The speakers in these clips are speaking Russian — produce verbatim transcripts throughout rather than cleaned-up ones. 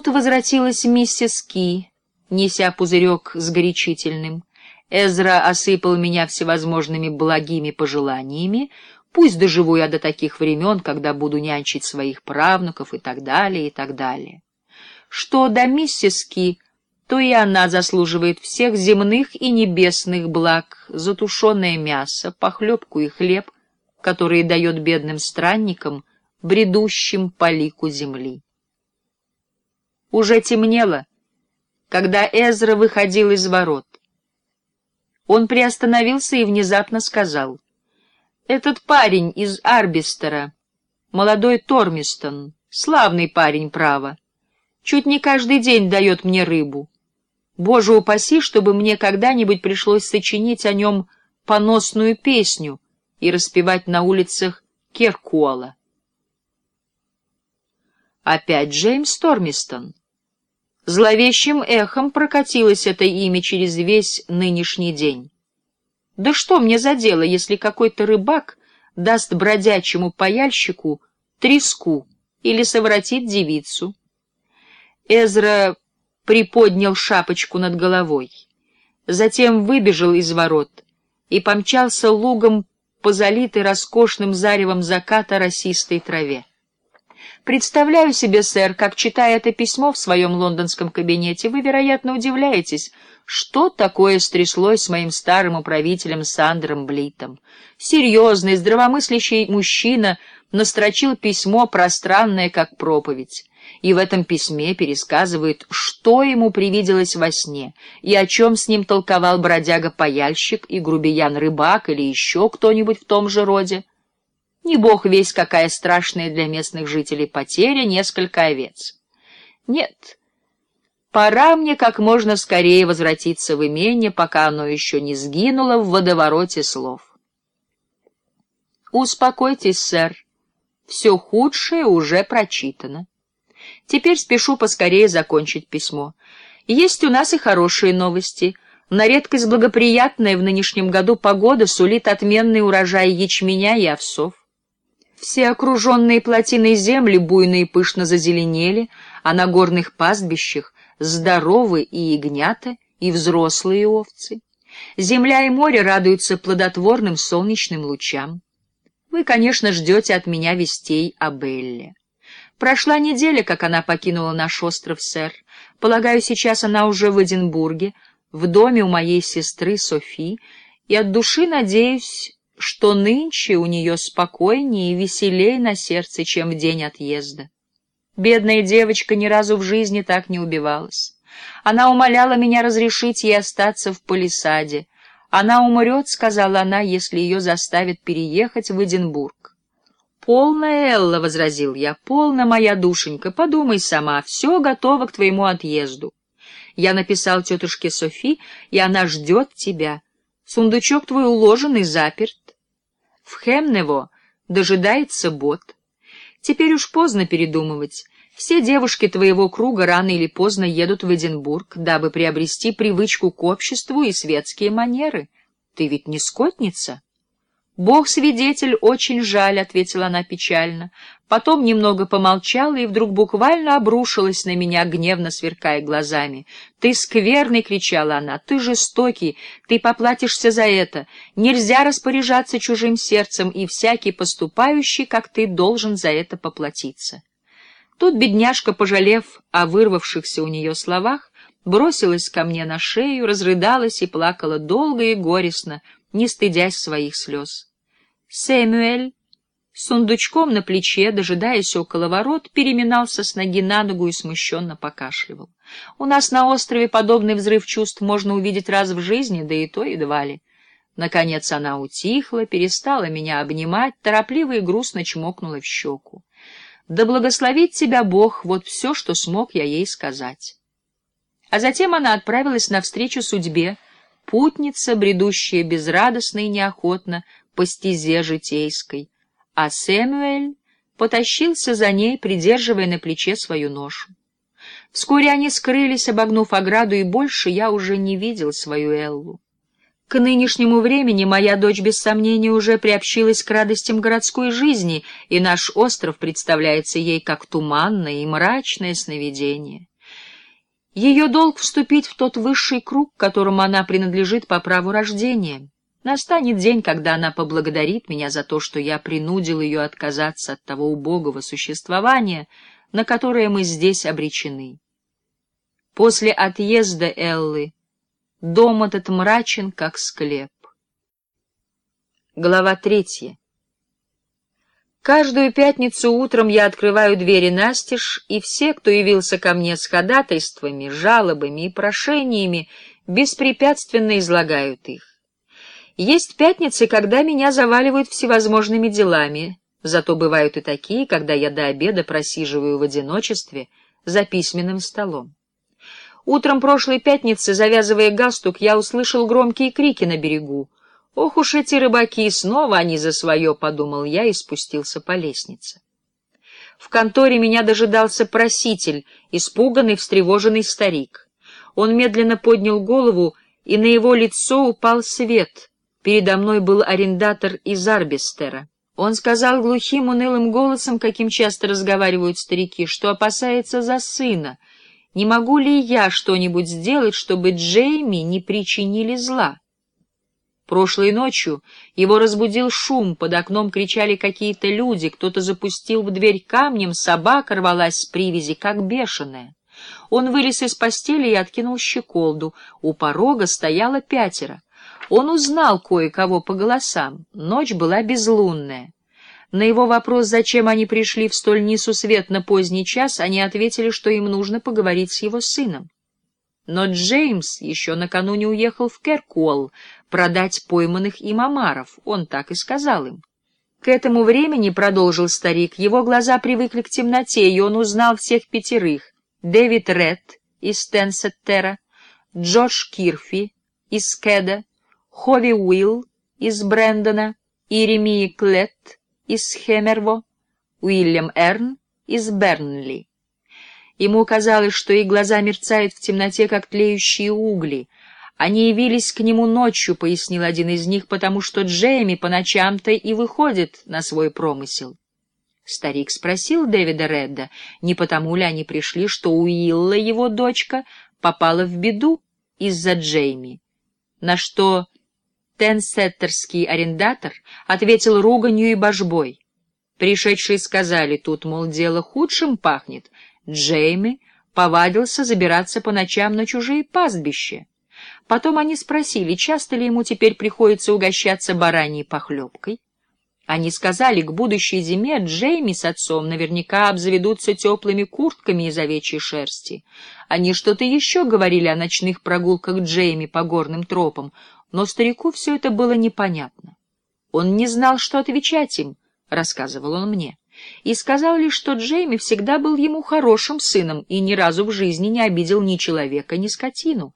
Тут возвратилась миссис Ки, неся пузырек с горячительным. Эзра осыпал меня всевозможными благими пожеланиями, пусть доживу я до таких времен, когда буду нянчить своих правнуков и так далее, и так далее. Что до миссис Ки, то и она заслуживает всех земных и небесных благ, затушенное мясо, похлебку и хлеб, которые дает бедным странникам, бредущим по лику земли. Уже темнело, когда Эзра выходил из ворот. Он приостановился и внезапно сказал: «Этот парень из Арбистера, молодой Тормистон, славный парень, право, чуть не каждый день дает мне рыбу. Боже упаси, чтобы мне когда-нибудь пришлось сочинить о нем поносную песню и распевать на улицах Керкуола». Опять Джеймс Тормистон. Зловещим эхом прокатилось это имя через весь нынешний день. Да что мне за дело, если какой-то рыбак даст бродячему паяльщику треску или совратит девицу? Эзра приподнял шапочку над головой, затем выбежал из ворот и помчался лугом по залитой роскошным заревом заката росистой траве. Представляю себе, сэр, как, читая это письмо в своем лондонском кабинете, вы, вероятно, удивляетесь, что такое стряслось с моим старым управителем Сандром Блитом. Серьезный, здравомыслящий мужчина настрочил письмо, пространное, как проповедь, и в этом письме пересказывает, что ему привиделось во сне, и о чем с ним толковал бродяга-паяльщик и грубиян-рыбак или еще кто-нибудь в том же роде. Не бог весть, какая страшная для местных жителей потеря — несколько овец. Нет, пора мне как можно скорее возвратиться в имение, пока оно еще не сгинуло в водовороте слов. Успокойтесь, сэр, все худшее уже прочитано. Теперь спешу поскорее закончить письмо. Есть у нас и хорошие новости. На редкость благоприятная в нынешнем году погода сулит отменный урожай ячменя и овсов. Все окруженные плотиной земли буйно и пышно зазеленели, а на горных пастбищах здоровы и ягнята, и взрослые овцы. Земля и море радуются плодотворным солнечным лучам. Вы, конечно, ждете от меня вестей о Белле. Прошла неделя, как она покинула наш остров, сэр. Полагаю, сейчас она уже в Эдинбурге, в доме у моей сестры Софи, и от души надеюсь, что нынче у нее спокойнее и веселее на сердце, чем в день отъезда. Бедная девочка ни разу в жизни так не убивалась. Она умоляла меня разрешить ей остаться в палисаде. Она умрет, — сказала она, — если ее заставят переехать в Эдинбург. «Полно, Элла», — возразил я, — «полно, моя душенька, подумай сама, все готово к твоему отъезду. Я написал тетушке Софи, и она ждет тебя. Сундучок твой уложен и заперт. В Хемнево дожидается бот. Теперь уж поздно передумывать. Все девушки твоего круга рано или поздно едут в Эдинбург, дабы приобрести привычку к обществу и светские манеры. Ты ведь не скотница?» «Бог свидетель, очень жаль», — ответила она печально. Потом немного помолчала и вдруг буквально обрушилась на меня, гневно сверкая глазами. «Ты скверный!» — кричала она. «Ты жестокий! Ты поплатишься за это! Нельзя распоряжаться чужим сердцем, и всякий поступающий, как ты, должен за это поплатиться». Тут бедняжка, пожалев о вырвавшихся у нее словах, бросилась ко мне на шею, разрыдалась и плакала долго и горестно, не стыдясь своих слез. Сэмюэль, с сундучком на плече, дожидаясь около ворот, переминался с ноги на ногу и смущенно покашливал. У нас на острове подобный взрыв чувств можно увидеть раз в жизни, да и то едва ли. Наконец она утихла, перестала меня обнимать, торопливо и грустно чмокнула в щеку. «Да благословит тебя Бог», — вот все, что смог я ей сказать. А затем она отправилась навстречу судьбе, путница, бредущая безрадостно и неохотно по стезе житейской, а Сэмюэль потащился за ней, придерживая на плече свою ношу. Вскоре они скрылись, обогнув ограду, и больше я уже не видел свою Эллу. К нынешнему времени моя дочь, без сомнения, уже приобщилась к радостям городской жизни, и наш остров представляется ей как туманное и мрачное сновидение. Ее долг вступить в тот высший круг, которому она принадлежит по праву рождения. Настанет день, когда она поблагодарит меня за то, что я принудил ее отказаться от того убогого существования, на которое мы здесь обречены. После отъезда Эллы дом этот мрачен, как склеп. Глава третья. Каждую пятницу утром я открываю двери настежь, и все, кто явился ко мне с ходатайствами, жалобами и прошениями, беспрепятственно излагают их. Есть пятницы, когда меня заваливают всевозможными делами, зато бывают и такие, когда я до обеда просиживаю в одиночестве за письменным столом. Утром прошлой пятницы, завязывая галстук, я услышал громкие крики на берегу. «Ох уж эти рыбаки, снова они за свое», — подумал я и спустился по лестнице. В конторе меня дожидался проситель, испуганный, встревоженный старик. Он медленно поднял голову, и на его лицо упал свет. Передо мной был арендатор из Арбистера. Он сказал глухим, унылым голосом, каким часто разговаривают старики, что опасается за сына. Не могу ли я что-нибудь сделать, чтобы Джейми не причинили зла? Прошлой ночью его разбудил шум, под окном кричали какие-то люди, кто-то запустил в дверь камнем, собака рвалась с привязи, как бешеная. Он вылез из постели и откинул щеколду. У порога стояло пятеро. Он узнал кое-кого по голосам. Ночь была безлунная. На его вопрос, зачем они пришли в столь несусветно поздний час, они ответили, что им нужно поговорить с его сыном. Но Джеймс еще накануне уехал в Киркуолл продать пойманных им омаров, он так и сказал им. К этому времени, продолжил старик, его глаза привыкли к темноте, и он узнал всех пятерых: Дэвид Ред из Тенсеттера, Джордж Кирфи из Кеда, Хови Уилл из Брэндона, Иеремия Клетт из Хемерво, Уильям Эрн из Бернли. Ему казалось, что их глаза мерцают в темноте, как тлеющие угли. Они явились к нему ночью, пояснил один из них, потому что Джейми по ночам-то и выходит на свой промысел. Старик спросил Дэвида Редда, не потому ли они пришли, что Уилла, его дочка, попала в беду из-за Джейми, на что тенсеттерский арендатор ответил руганью и божбой. Пришедшие сказали, тут, мол, дело худшим пахнет. Джейми повадился забираться по ночам на чужие пастбища. Потом они спросили, часто ли ему теперь приходится угощаться бараньей похлебкой. Они сказали, к будущей зиме Джейми с отцом наверняка обзаведутся теплыми куртками из овечьей шерсти. Они что-то еще говорили о ночных прогулках Джейми по горным тропам, но старику все это было непонятно. Он не знал, что отвечать им, рассказывал он мне, и сказал лишь, что Джейми всегда был ему хорошим сыном и ни разу в жизни не обидел ни человека, ни скотину.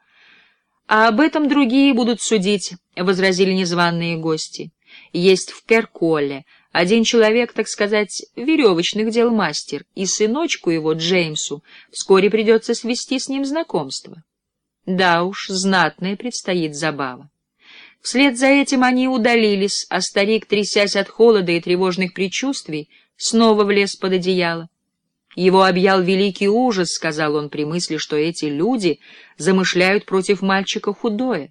«А об этом другие будут судить», — возразили незваные гости. «Есть в Киркуолле один человек, так сказать, веревочных дел мастер, и сыночку его, Джеймсу, вскоре придется свести с ним знакомство». Да уж, знатная предстоит забава. Вслед за этим они удалились, а старик, трясясь от холода и тревожных предчувствий, снова влез под одеяло. Его объял великий ужас, сказал он при мысли, что эти люди замышляют против мальчика худое.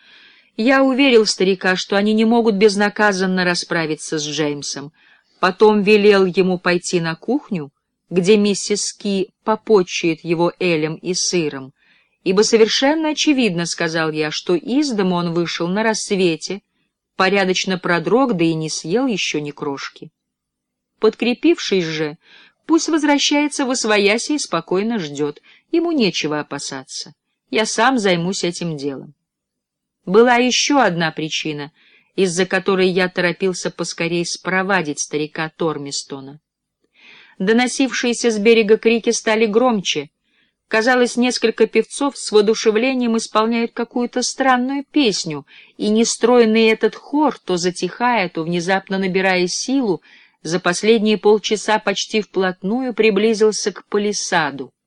Я уверил старика, что они не могут безнаказанно расправиться с Джеймсом. Потом велел ему пойти на кухню, где миссис Ки попотчует его элем и сыром, ибо совершенно очевидно, сказал я, что из дому он вышел на рассвете, порядочно продрог, да и не съел еще ни крошки. Подкрепившись же, пусть возвращается восвояси и спокойно ждет, ему нечего опасаться. Я сам займусь этим делом. Была еще одна причина, из-за которой я торопился поскорей спровадить старика Тормистона. Доносившиеся с берега крики стали громче. Казалось, несколько певцов с воодушевлением исполняют какую-то странную песню, и нестройный этот хор, то затихая, то внезапно набирая силу, за последние полчаса почти вплотную приблизился к палисаду.